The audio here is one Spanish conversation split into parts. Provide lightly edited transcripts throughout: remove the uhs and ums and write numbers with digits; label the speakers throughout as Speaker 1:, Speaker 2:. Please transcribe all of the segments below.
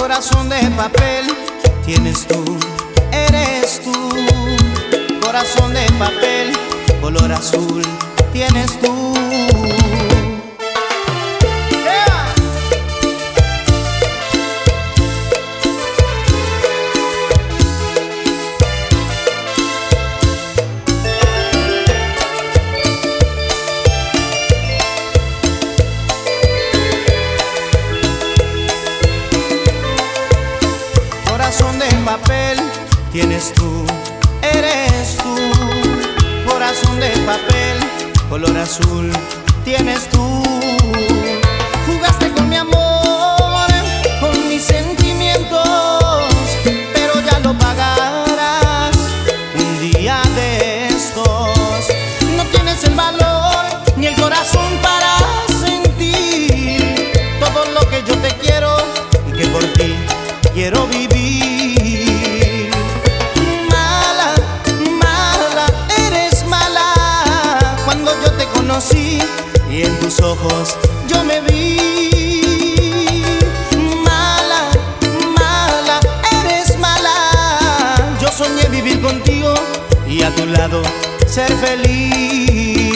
Speaker 1: Corazón de papel tienes tú, eres tú. Corazón de papel, color azul, tienes tú. Corazón de papel tienes tú, eres tú. Corazón de papel, color azul, tienes tú. Jugaste con mi amor, con mis sentimientos, pero ya lo pagarás un día de estos. No tienes el valor ni el corazón para sentir todo lo que yo te quiero y que por ti quiero vivir. Mala, mala, eres mala. Cuando yo te conocí y en tus ojos yo me vi. Mala, mala, eres mala. Yo soñé vivir contigo y a tu lado ser feliz.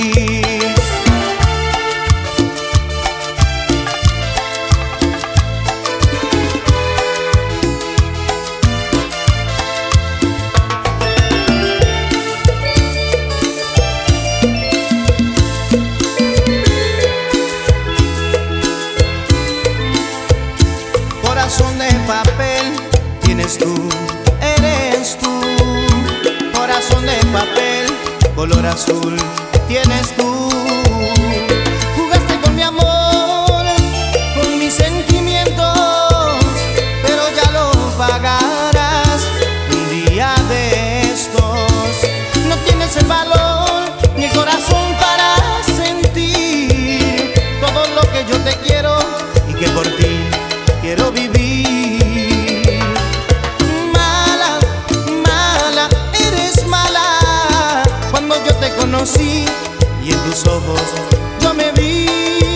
Speaker 1: Corazón de papel tienes tú, eres tú. Corazón de papel, color azul, tienes tú. Jugaste con mi amor, con mis sentimientos, pero ya lo pagarás un día de estos. No tienes el valor ni el corazón para sentir todo lo que yo te quiero y que por ti quiero vivir. Mala, mala, eres mala. Cuando yo te conocí y en tus ojos yo me vi.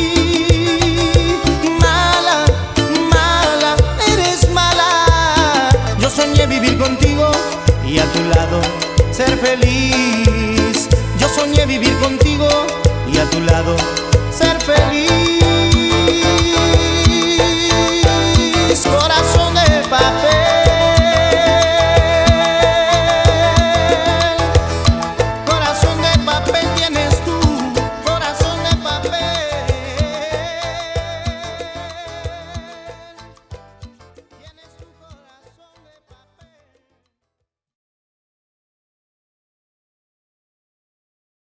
Speaker 1: Mala, mala, eres mala. Yo soñé vivir contigo y a tu lado ser feliz. Yo soñé vivir contigo y a tu lado ser feliz.